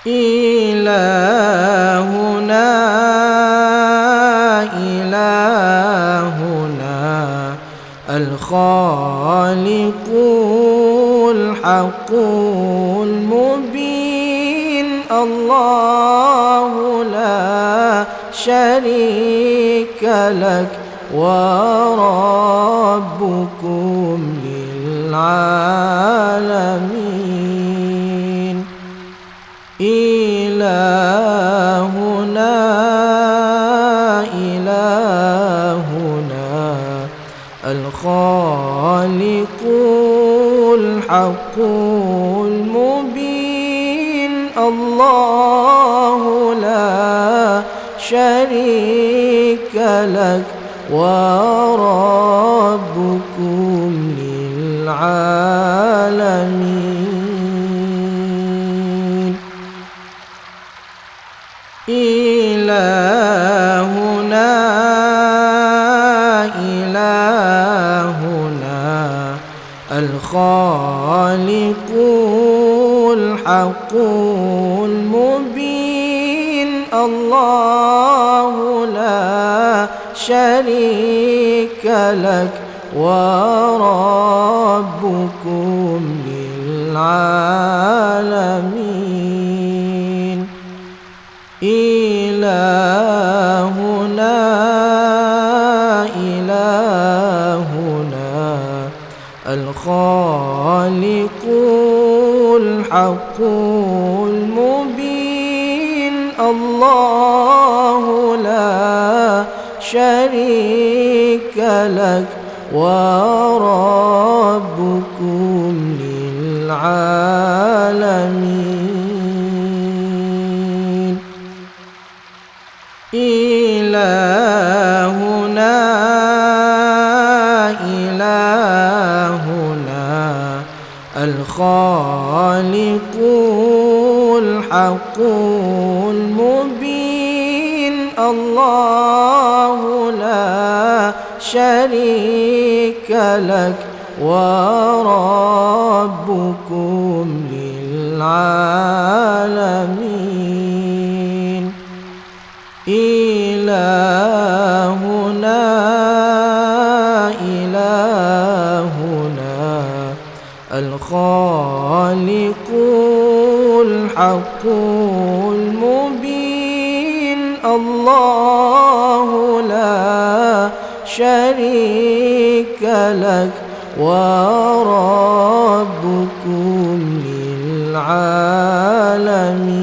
إلهنا إلهنا الخالق الحق المبين، الله لا شريك لك وربكم للعالمين. إلهنا إلهنا الخالق الحق المبين، الله لا شريك لك وربكم للعالمين. إلهنا إلهنا الخالق الحق المبين، الله لا شريك لك وربكم للعالمين. إلهنا إلهنا الخالق الحق المبين، الله لا شريك لك وربكم للعالمين. إلهنا إلهنا الخالق الحق المبين، الله لا شريك لك وربكم للعالمين. إلهنا إلهنا الخالق الحق المبين، الله لا شريك لك وربكم للعالمين.